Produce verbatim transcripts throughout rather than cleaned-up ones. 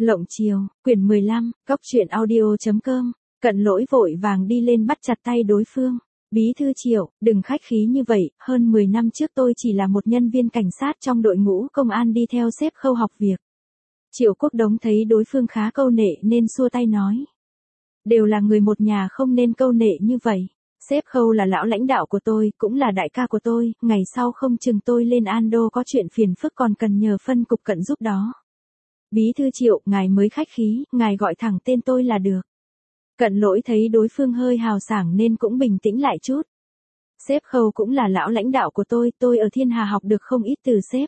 Lộng chiều, quyển mười lăm, cóc truyện audio.com, Cận Lỗi vội vàng đi lên bắt chặt tay đối phương. Bí thư Triệu, đừng khách khí như vậy, hơn mười năm trước tôi chỉ là một nhân viên cảnh sát trong đội ngũ công an đi theo sếp Khâu học việc. Triệu Quốc Đống thấy đối phương khá câu nệ nên xua tay nói. Đều là người một nhà không nên câu nệ như vậy. Sếp Khâu là lão lãnh đạo của tôi, cũng là đại ca của tôi, ngày sau không chừng tôi lên Ando có chuyện phiền phức còn cần nhờ phân cục Cận giúp đó. Bí thư Triệu, ngài mới khách khí, ngài gọi thẳng tên tôi là được. Cận Lỗi thấy đối phương hơi hào sảng nên cũng bình tĩnh lại chút. Sếp Khâu cũng là lão lãnh đạo của tôi, tôi ở Thiên Hà học được không ít từ sếp.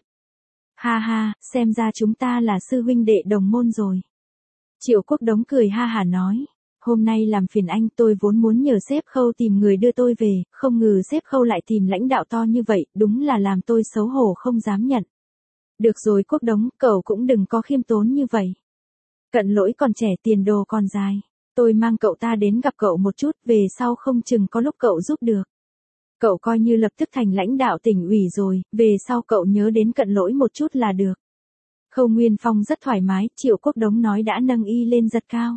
Ha ha, xem ra chúng ta là sư huynh đệ đồng môn rồi. Triệu Quốc Đống cười ha hả nói. Hôm nay làm phiền anh, tôi vốn muốn nhờ sếp Khâu tìm người đưa tôi về, không ngờ sếp Khâu lại tìm lãnh đạo to như vậy, đúng là làm tôi xấu hổ không dám nhận. Được rồi Quốc Đống, cậu cũng đừng có khiêm tốn như vậy. Cận Lỗi còn trẻ tiền đồ còn dài. Tôi mang cậu ta đến gặp cậu một chút, về sau không chừng có lúc cậu giúp được. Cậu coi như lập tức thành lãnh đạo tỉnh ủy rồi, về sau cậu nhớ đến Cận Lỗi một chút là được. Khâu Nguyên Phong rất thoải mái, Triệu Quốc Đống nói đã nâng y lên giật cao.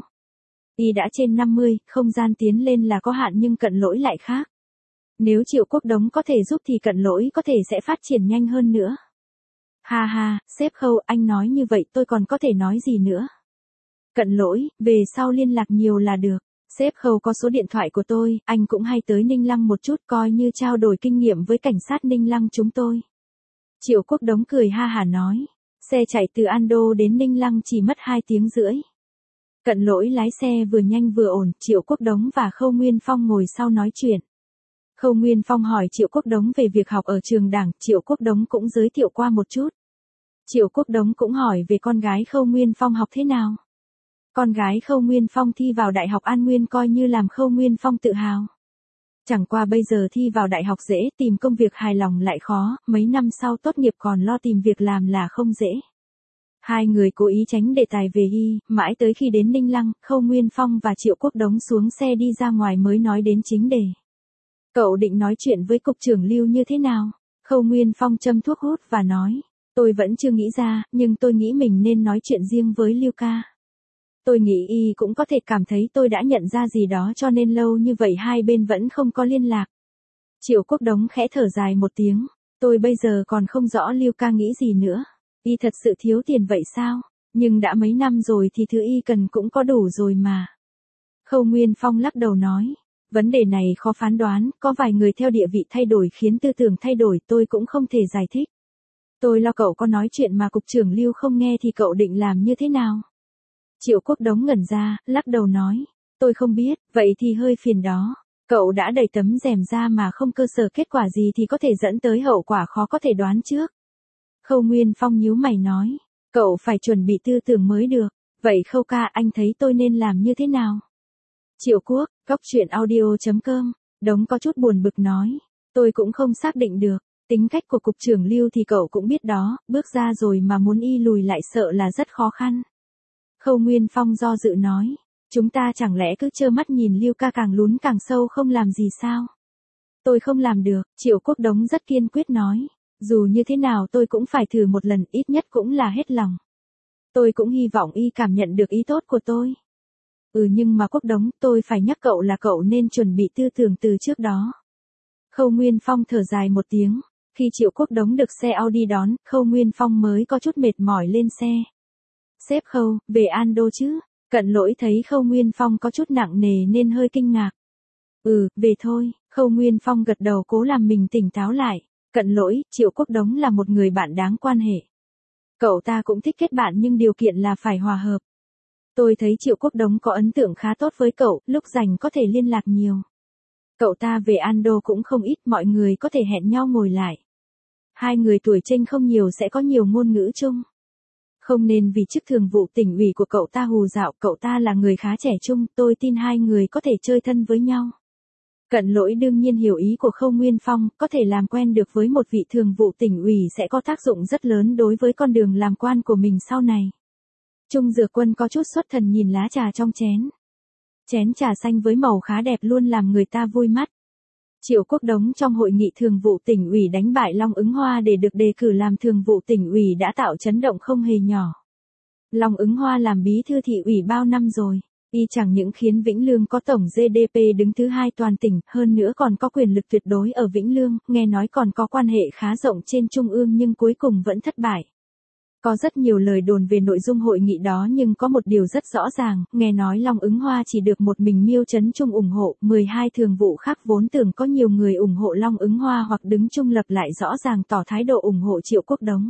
Y đã trên năm mươi, không gian tiến lên là có hạn nhưng Cận Lỗi lại khác. Nếu Triệu Quốc Đống có thể giúp thì Cận Lỗi có thể sẽ phát triển nhanh hơn nữa. Ha ha, sếp Khâu, anh nói như vậy tôi còn có thể nói gì nữa. Cận Lỗi, về sau liên lạc nhiều là được. Sếp Khâu có số điện thoại của tôi, anh cũng hay tới Ninh Lăng một chút coi như trao đổi kinh nghiệm với cảnh sát Ninh Lăng chúng tôi. Triệu Quốc Đống cười ha hả nói. Xe chạy từ Ando đến Ninh Lăng chỉ mất hai tiếng rưỡi. Cận Lỗi lái xe vừa nhanh vừa ổn, Triệu Quốc Đống và Khâu Nguyên Phong ngồi sau nói chuyện. Khâu Nguyên Phong hỏi Triệu Quốc Đống về việc học ở trường đảng, Triệu Quốc Đống cũng giới thiệu qua một chút. Triệu Quốc Đống cũng hỏi về con gái Khâu Nguyên Phong học thế nào. Con gái Khâu Nguyên Phong thi vào Đại học An Nguyên coi như làm Khâu Nguyên Phong tự hào. Chẳng qua bây giờ thi vào đại học dễ, tìm công việc hài lòng lại khó, mấy năm sau tốt nghiệp còn lo tìm việc làm là không dễ. Hai người cố ý tránh đề tài về y, mãi tới khi đến Ninh Lăng, Khâu Nguyên Phong và Triệu Quốc Đống xuống xe đi ra ngoài mới nói đến chính đề. Cậu định nói chuyện với cục trưởng Lưu như thế nào? Khâu Nguyên Phong châm thuốc hút và nói. Tôi vẫn chưa nghĩ ra, nhưng tôi nghĩ mình nên nói chuyện riêng với Lưu ca. Tôi nghĩ y cũng có thể cảm thấy tôi đã nhận ra gì đó cho nên lâu như vậy hai bên vẫn không có liên lạc. Triệu Quốc Đống khẽ thở dài một tiếng. Tôi bây giờ còn không rõ Lưu ca nghĩ gì nữa. Y thật sự thiếu tiền vậy sao? Nhưng đã mấy năm rồi thì thứ y cần cũng có đủ rồi mà. Khâu Nguyên Phong lắc đầu nói. Vấn đề này khó phán đoán, có vài người theo địa vị thay đổi khiến tư tưởng thay đổi tôi cũng không thể giải thích. Tôi lo cậu có nói chuyện mà cục trưởng Lưu không nghe thì cậu định làm như thế nào? Triệu Quốc Đống ngẩn ra, lắc đầu nói. Tôi không biết, vậy thì hơi phiền đó. Cậu đã đẩy tấm rèm ra mà không cơ sở kết quả gì thì có thể dẫn tới hậu quả khó có thể đoán trước. Khâu Nguyên Phong nhíu mày nói. Cậu phải chuẩn bị tư tưởng mới được. Vậy Khâu ca anh thấy tôi nên làm như thế nào? Triệu Quốc, cóc truyện audio.com, Đống có chút buồn bực nói. Tôi cũng không xác định được. Tính cách của cục trưởng Lưu thì cậu cũng biết đó, bước ra rồi mà muốn y lùi lại sợ là rất khó khăn. Khâu Nguyên Phong do dự nói. Chúng ta chẳng lẽ cứ trơ mắt nhìn Lưu ca càng lún càng sâu không làm gì sao? Tôi không làm được, Triệu Quốc Đống rất kiên quyết nói. Dù như thế nào tôi cũng phải thử một lần, ít nhất cũng là hết lòng. Tôi cũng hy vọng y cảm nhận được ý tốt của tôi. Ừ nhưng mà Quốc Đống, tôi phải nhắc cậu là cậu nên chuẩn bị tư tưởng từ trước đó. Khâu Nguyên Phong thở dài một tiếng. Khi Triệu Quốc Đống được xe Audi đón, Khâu Nguyên Phong mới có chút mệt mỏi lên xe. Sếp Khâu, về Ando chứ? Cận Lỗi thấy Khâu Nguyên Phong có chút nặng nề nên hơi kinh ngạc. Ừ, về thôi. Khâu Nguyên Phong gật đầu cố làm mình tỉnh táo lại. Cận Lỗi, Triệu Quốc Đống là một người bạn đáng quan hệ. Cậu ta cũng thích kết bạn nhưng điều kiện là phải hòa hợp. Tôi thấy Triệu Quốc Đống có ấn tượng khá tốt với cậu, lúc rảnh có thể liên lạc nhiều. Cậu ta về Ando cũng không ít, mọi người có thể hẹn nhau ngồi lại. Hai người tuổi chênh không nhiều sẽ có nhiều ngôn ngữ chung. Không nên vì chức thường vụ tỉnh ủy của cậu ta hù dạo, cậu ta là người khá trẻ trung, tôi tin hai người có thể chơi thân với nhau. Cận Lỗi đương nhiên hiểu ý của Khâu Nguyên Phong, có thể làm quen được với một vị thường vụ tỉnh ủy sẽ có tác dụng rất lớn đối với con đường làm quan của mình sau này. Trung Dược Quân có chút xuất thần nhìn lá trà trong chén. Chén trà xanh với màu khá đẹp luôn làm người ta vui mắt. Triệu Quốc Đống trong hội nghị thường vụ tỉnh ủy đánh bại Long Ứng Hoa để được đề cử làm thường vụ tỉnh ủy đã tạo chấn động không hề nhỏ. Long Ứng Hoa làm bí thư thị ủy bao năm rồi. Y chẳng những khiến Vĩnh Lương có tổng giê đê pê đứng thứ hai toàn tỉnh, hơn nữa còn có quyền lực tuyệt đối ở Vĩnh Lương, nghe nói còn có quan hệ khá rộng trên trung ương nhưng cuối cùng vẫn thất bại. Có rất nhiều lời đồn về nội dung hội nghị đó nhưng có một điều rất rõ ràng, nghe nói Long Ứng Hoa chỉ được một mình Miêu Trấn Trung ủng hộ, mười hai thường vụ khác vốn tưởng có nhiều người ủng hộ Long Ứng Hoa hoặc đứng trung lập lại rõ ràng tỏ thái độ ủng hộ Triệu Quốc Đống.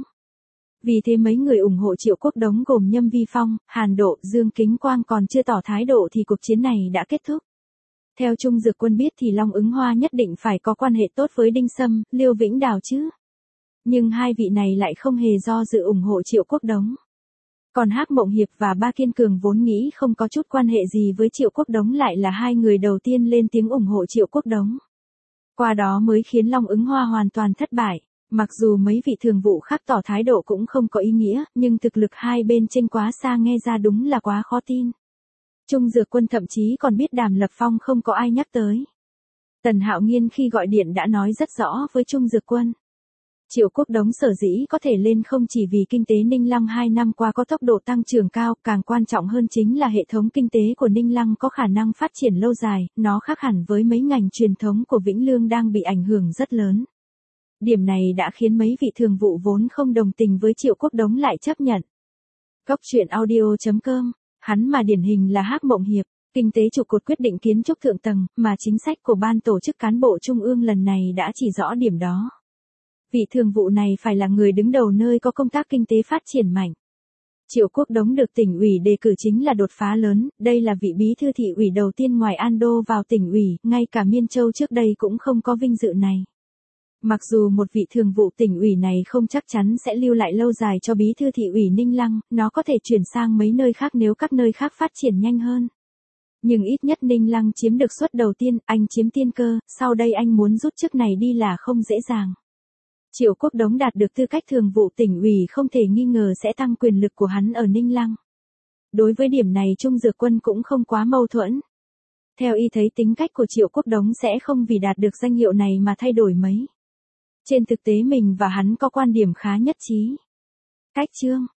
Vì thế mấy người ủng hộ Triệu Quốc Đống gồm Nhâm Vi Phong, Hàn Độ, Dương Kính Quang còn chưa tỏ thái độ thì cuộc chiến này đã kết thúc. Theo Trung Dược Quân biết thì Long Ứng Hoa nhất định phải có quan hệ tốt với Đinh Sâm, Liêu Vĩnh Đào chứ. Nhưng hai vị này lại không hề do dự ủng hộ Triệu Quốc Đống. Còn Hắc Mộng Hiệp và Ba Kiên Cường vốn nghĩ không có chút quan hệ gì với Triệu Quốc Đống lại là hai người đầu tiên lên tiếng ủng hộ Triệu Quốc Đống. Qua đó mới khiến Long Ứng Hoa hoàn toàn thất bại. Mặc dù mấy vị thường vụ khác tỏ thái độ cũng không có ý nghĩa, nhưng thực lực hai bên chênh quá xa nghe ra đúng là quá khó tin. Trung Dược Quân thậm chí còn biết Đàm Lập Phong không có ai nhắc tới. Tần Hạo Nghiên khi gọi điện đã nói rất rõ với Trung Dược Quân. Triệu Quốc Đống sở dĩ có thể lên không chỉ vì kinh tế Ninh Lăng hai năm qua có tốc độ tăng trưởng cao, càng quan trọng hơn chính là hệ thống kinh tế của Ninh Lăng có khả năng phát triển lâu dài, nó khác hẳn với mấy ngành truyền thống của Vĩnh Lương đang bị ảnh hưởng rất lớn. Điểm này đã khiến mấy vị thường vụ vốn không đồng tình với Triệu Quốc Đống lại chấp nhận. Cốc truyện audio chấm com, hắn mà điển hình là Hắc Mộng Hiệp, kinh tế trụ cột quyết định kiến trúc thượng tầng, mà chính sách của ban tổ chức cán bộ trung ương lần này đã chỉ rõ điểm đó. Vị thường vụ này phải là người đứng đầu nơi có công tác kinh tế phát triển mạnh. Triệu Quốc Đống được tỉnh ủy đề cử chính là đột phá lớn, đây là vị bí thư thị ủy đầu tiên ngoài An Đô vào tỉnh ủy, ngay cả Miên Châu trước đây cũng không có vinh dự này. Mặc dù một vị thường vụ tỉnh ủy này không chắc chắn sẽ lưu lại lâu dài cho bí thư thị ủy Ninh Lăng, nó có thể chuyển sang mấy nơi khác nếu các nơi khác phát triển nhanh hơn. Nhưng ít nhất Ninh Lăng chiếm được suất đầu tiên, anh chiếm tiên cơ, sau đây anh muốn rút chức này đi là không dễ dàng. Triệu Quốc Đống đạt được tư cách thường vụ tỉnh ủy không thể nghi ngờ sẽ tăng quyền lực của hắn ở Ninh Lăng. Đối với điểm này Trung Dược Quân cũng không quá mâu thuẫn. Theo y thấy tính cách của Triệu Quốc Đống sẽ không vì đạt được danh hiệu này mà thay đổi mấy. Trên thực tế mình và hắn có quan điểm khá nhất trí. Cách chương